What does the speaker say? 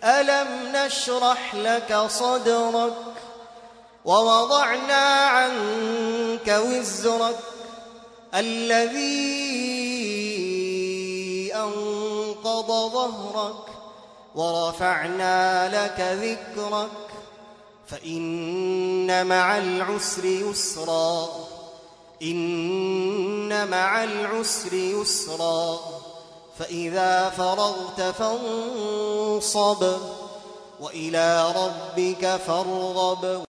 ألم نشرح لك صدرك ووضعنا عنك وزرك الذي أنقض ظهرك ورفعنا لك ذكرك فإن مع العسر يسرا إن مع العسر يسرا فإذا فرغت فانصب وإلى ربك فارغب.